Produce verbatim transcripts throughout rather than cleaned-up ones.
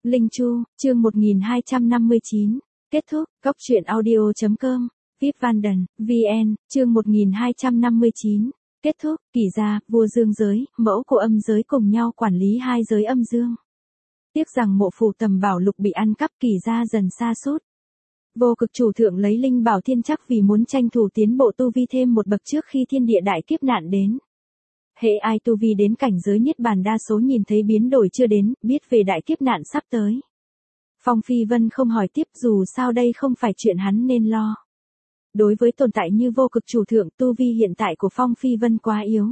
Linh Chu, chương một nghìn hai trăm năm mươi chín. Kết thúc, góc truyện audio chấm com, vê i pê Vanden, vê en, chương một nghìn hai trăm năm mươi chín. Kết thúc, Kỷ gia, vua dương giới, mẫu của âm giới cùng nhau quản lý hai giới âm dương. Tiếc rằng mộ phù tầm bảo lục bị ăn cắp, Kỷ gia dần sa sút. Vô Cực chủ thượng lấy linh bảo thiên chắc vì muốn tranh thủ tiến bộ tu vi thêm một bậc trước khi thiên địa đại kiếp nạn đến. Hễ ai tu vi đến cảnh giới niết bàn đa số nhìn thấy biến đổi chưa đến, biết về đại kiếp nạn sắp tới. Phong Phi Vân không hỏi tiếp, dù sao đây không phải chuyện hắn nên lo. Đối với tồn tại như Vô Cực chủ thượng, tu vi hiện tại của Phong Phi Vân quá yếu.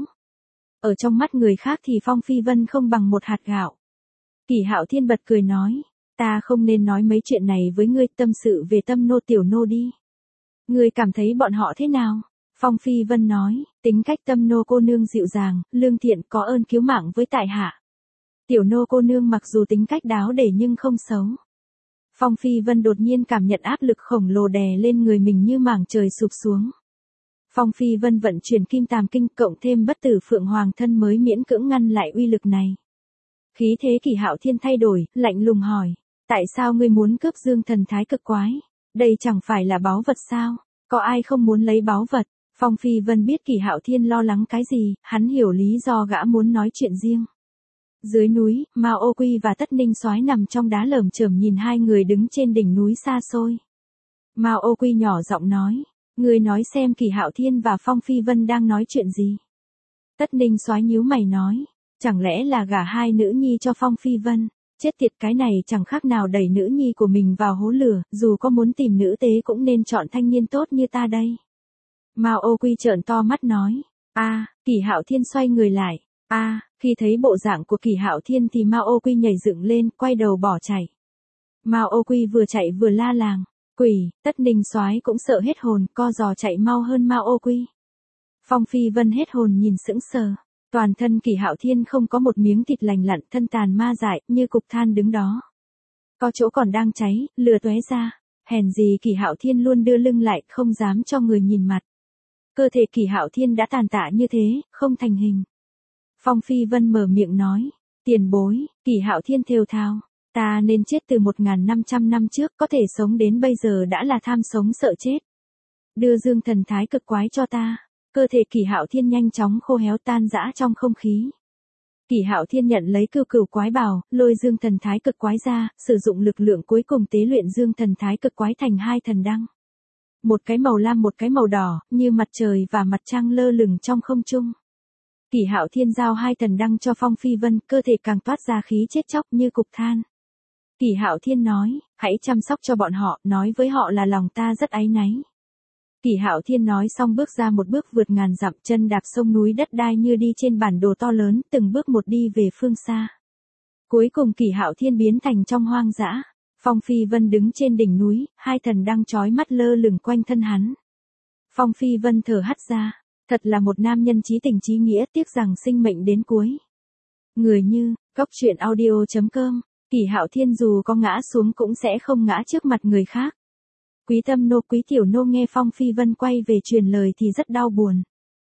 Ở trong mắt người khác thì Phong Phi Vân không bằng một hạt gạo. Kỷ Hạo Thiên bật cười nói, ta không nên nói mấy chuyện này với ngươi, tâm sự về Tâm nô tiểu nô đi. Ngươi cảm thấy bọn họ thế nào? Phong Phi Vân nói, tính cách Tâm nô cô nương dịu dàng, lương thiện, có ơn cứu mạng với tại hạ. Tiểu nô cô nương mặc dù tính cách đáo để nhưng không xấu. Phong Phi Vân đột nhiên cảm nhận áp lực khổng lồ đè lên người mình như mảng trời sụp xuống. Phong Phi Vân vận chuyển Kim Tàm Kinh cộng thêm Bất Tử Phượng Hoàng thân mới miễn cưỡng ngăn lại uy lực này. Khí thế Kỷ Hạo Thiên thay đổi, lạnh lùng hỏi, tại sao ngươi muốn cướp Dương Thần Thái Cực Quái? Đây chẳng phải là báu vật sao? Có ai không muốn lấy báu vật? Phong Phi Vân biết Kỷ Hạo Thiên lo lắng cái gì, hắn hiểu lý do gã muốn nói chuyện riêng. Dưới núi, Mao Ô Quy và Tất Ninh Soái nằm trong đá lởm chởm nhìn hai người đứng trên đỉnh núi xa xôi. Mao Ô Quy nhỏ giọng nói, ngươi nói xem Kỷ Hạo Thiên và Phong Phi Vân đang nói chuyện gì? Tất Ninh Soái nhíu mày nói, chẳng lẽ là gả hai nữ nhi cho Phong Phi Vân? Chết tiệt, cái này chẳng khác nào đẩy nữ nhi của mình vào hố lửa, dù có muốn tìm nữ tế cũng nên chọn thanh niên tốt như ta đây. Mao Ô Quy trợn to mắt nói, a, à, Kỷ Hạo Thiên xoay người lại, a, à, khi thấy bộ dạng của Kỷ Hạo Thiên thì Mao Ô Quy nhảy dựng lên, quay đầu bỏ chạy. Mao Ô Quy vừa chạy vừa la làng, quỷ, Tất Ninh Soái cũng sợ hết hồn, co giò chạy mau hơn Mao Ô Quy. Phong Phi Vân hết hồn nhìn sững sờ, toàn thân Kỷ Hạo Thiên không có một miếng thịt lành lặn, thân tàn ma dại, như cục than đứng đó. Có chỗ còn đang cháy, lửa tóe ra, hèn gì Kỷ Hạo Thiên luôn đưa lưng lại, không dám cho người nhìn mặt. Cơ thể Kỷ Hạo Thiên đã tàn tạ như thế, không thành hình. Phong Phi Vân mở miệng nói, tiền bối, Kỷ Hạo Thiên thều thào, ta nên chết từ một nghìn năm trăm năm trước, có thể sống đến bây giờ đã là tham sống sợ chết. Đưa Dương Thần Thái Cực Quái cho ta. Cơ thể Kỷ Hạo Thiên nhanh chóng khô héo tan rã trong không khí. Kỷ Hạo Thiên nhận lấy cừu cừu quái bào, lôi Dương Thần Thái Cực Quái ra, sử dụng lực lượng cuối cùng tế luyện Dương Thần Thái Cực Quái thành hai thần đăng. Một cái màu lam một cái màu đỏ, như mặt trời và mặt trăng lơ lửng trong không trung. Kỷ Hạo Thiên giao hai thần đăng cho Phong Phi Vân, cơ thể càng toát ra khí chết chóc như cục than. Kỷ Hạo Thiên nói, hãy chăm sóc cho bọn họ, nói với họ là lòng ta rất áy náy. Kỷ Hạo Thiên nói xong bước ra một bước vượt ngàn dặm, chân đạp sông núi đất đai như đi trên bản đồ to lớn, từng bước một đi về phương xa. Cuối cùng Kỷ Hạo Thiên biến thành trong hoang dã. Phong Phi Vân đứng trên đỉnh núi, hai thần đăng chói mắt lơ lửng quanh thân hắn. Phong Phi Vân thở hắt ra, thật là một nam nhân chí tình chí nghĩa, tiếc rằng sinh mệnh đến cuối. Người như, góc truyện audio chấm com, Kỷ Hạo Thiên dù có ngã xuống cũng sẽ không ngã trước mặt người khác. Quý Tâm nô Quý Tiểu nô nghe Phong Phi Vân quay về truyền lời thì rất đau buồn.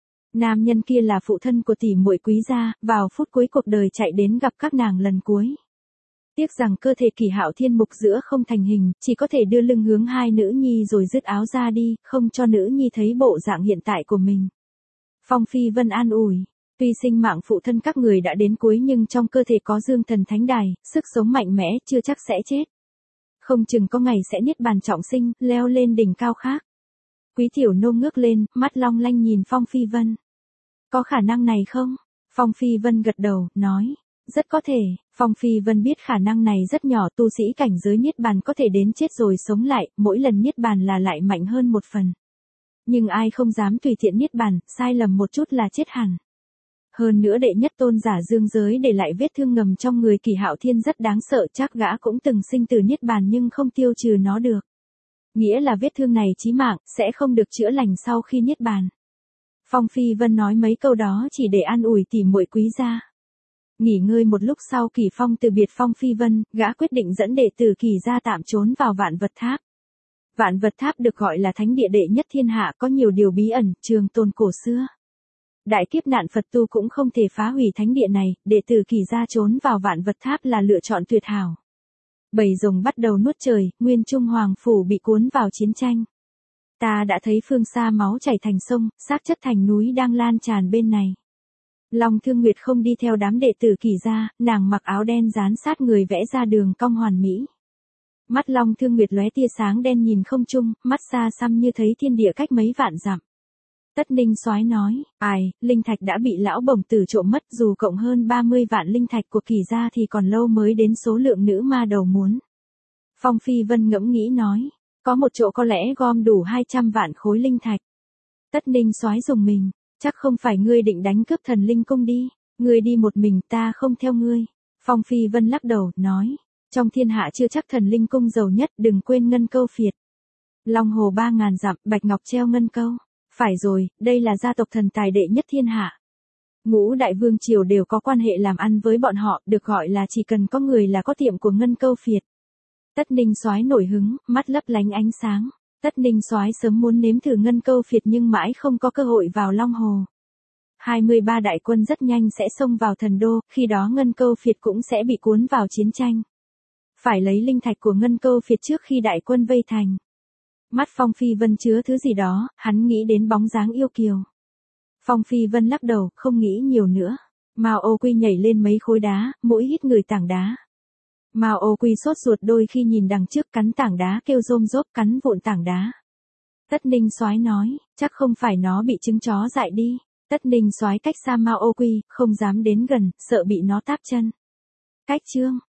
Nam nhân kia là phụ thân của tỷ muội Quý gia, vào phút cuối cuộc đời chạy đến gặp các nàng lần cuối. Tiếc rằng cơ thể Kỷ Hạo Thiên mục giữa không thành hình, chỉ có thể đưa lưng hướng hai nữ nhi rồi dứt áo ra đi, không cho nữ nhi thấy bộ dạng hiện tại của mình. Phong Phi Vân an ủi, tuy sinh mạng phụ thân các người đã đến cuối nhưng trong cơ thể có Dương Thần Thánh Đài, sức sống mạnh mẽ, chưa chắc sẽ chết. Không chừng có ngày sẽ niết bàn trọng sinh, leo lên đỉnh cao khác. Quý Tiểu nô ngước lên, mắt long lanh nhìn Phong Phi Vân. Có khả năng này không? Phong Phi Vân gật đầu, nói, rất có thể. Phong Phi Vân biết khả năng này rất nhỏ, tu sĩ cảnh giới niết bàn có thể đến chết rồi sống lại, mỗi lần niết bàn là lại mạnh hơn một phần. Nhưng ai không dám tùy tiện niết bàn, sai lầm một chút là chết hẳn. Hơn nữa đệ nhất tôn giả dương giới để lại vết thương ngầm trong người Kỷ Hạo Thiên rất đáng sợ, chắc gã cũng từng sinh từ niết bàn nhưng không tiêu trừ nó được. Nghĩa là vết thương này chí mạng, sẽ không được chữa lành sau khi niết bàn. Phong Phi Vân nói mấy câu đó chỉ để an ủi tỷ muội Quý gia. Nghỉ ngơi một lúc sau Kỷ Phong từ biệt Phong Phi Vân, gã quyết định dẫn đệ tử Kỷ gia tạm trốn vào Vạn Vật Tháp. Vạn Vật Tháp được gọi là thánh địa đệ nhất thiên hạ, có nhiều điều bí ẩn, trường tồn cổ xưa. Đại kiếp nạn Phật tu cũng không thể phá hủy thánh địa này, đệ tử Kỷ gia trốn vào Vạn Vật Tháp là lựa chọn tuyệt hảo. Bầy rồng bắt đầu nuốt trời, Nguyên Trung Hoàng Phủ bị cuốn vào chiến tranh. Ta đã thấy phương xa máu chảy thành sông, xác chất thành núi đang lan tràn bên này. Long Thương Nguyệt không đi theo đám đệ tử Kỷ gia, nàng mặc áo đen dán sát người vẽ ra đường cong hoàn mỹ. Mắt Long Thương Nguyệt lóe tia sáng đen nhìn không trung, mắt xa xăm như thấy thiên địa cách mấy vạn dặm. Tất Ninh Soái nói, ai, linh thạch đã bị lão bổng tử trộm mất, dù cộng hơn ba mươi vạn linh thạch của Kỷ gia thì còn lâu mới đến số lượng nữ ma đầu muốn. Phong Phi Vân ngẫm nghĩ nói, có một chỗ có lẽ gom đủ hai trăm vạn khối linh thạch. Tất Ninh Soái dùng mình, chắc không phải ngươi định đánh cướp thần linh cung đi, ngươi đi một mình ta không theo ngươi. Phong Phi Vân lắc đầu, nói, trong thiên hạ chưa chắc thần linh cung giàu nhất, đừng quên ngân câu phiệt. Long hồ ba ngàn dặm, bạch ngọc treo ngân câu. Phải rồi, đây là gia tộc thần tài đệ nhất thiên hạ. Ngũ đại vương triều đều có quan hệ làm ăn với bọn họ, được gọi là chỉ cần có người là có tiệm của ngân câu phiệt. Tất Ninh Soái nổi hứng, mắt lấp lánh ánh sáng. Tất Ninh Soái sớm muốn nếm thử ngân câu phiệt nhưng mãi không có cơ hội vào Long Hồ. hai mươi ba đại quân rất nhanh sẽ xông vào thần đô, khi đó ngân câu phiệt cũng sẽ bị cuốn vào chiến tranh. Phải lấy linh thạch của ngân câu phiệt trước khi đại quân vây thành. Mắt Phong Phi Vân chứa thứ gì đó, hắn nghĩ đến bóng dáng yêu kiều. Phong Phi Vân lắc đầu, không nghĩ nhiều nữa. Mao Ô Quy nhảy lên mấy khối đá, mũi hít người tảng đá. Mao Ô Quy sốt ruột đôi khi nhìn đằng trước, cắn tảng đá kêu rôm rốp, cắn vụn tảng đá. Tất Ninh Soái nói, chắc không phải nó bị trứng chó dại đi. Tất Ninh Soái cách xa Mao Ô Quy, không dám đến gần, sợ bị nó táp chân. Cách chương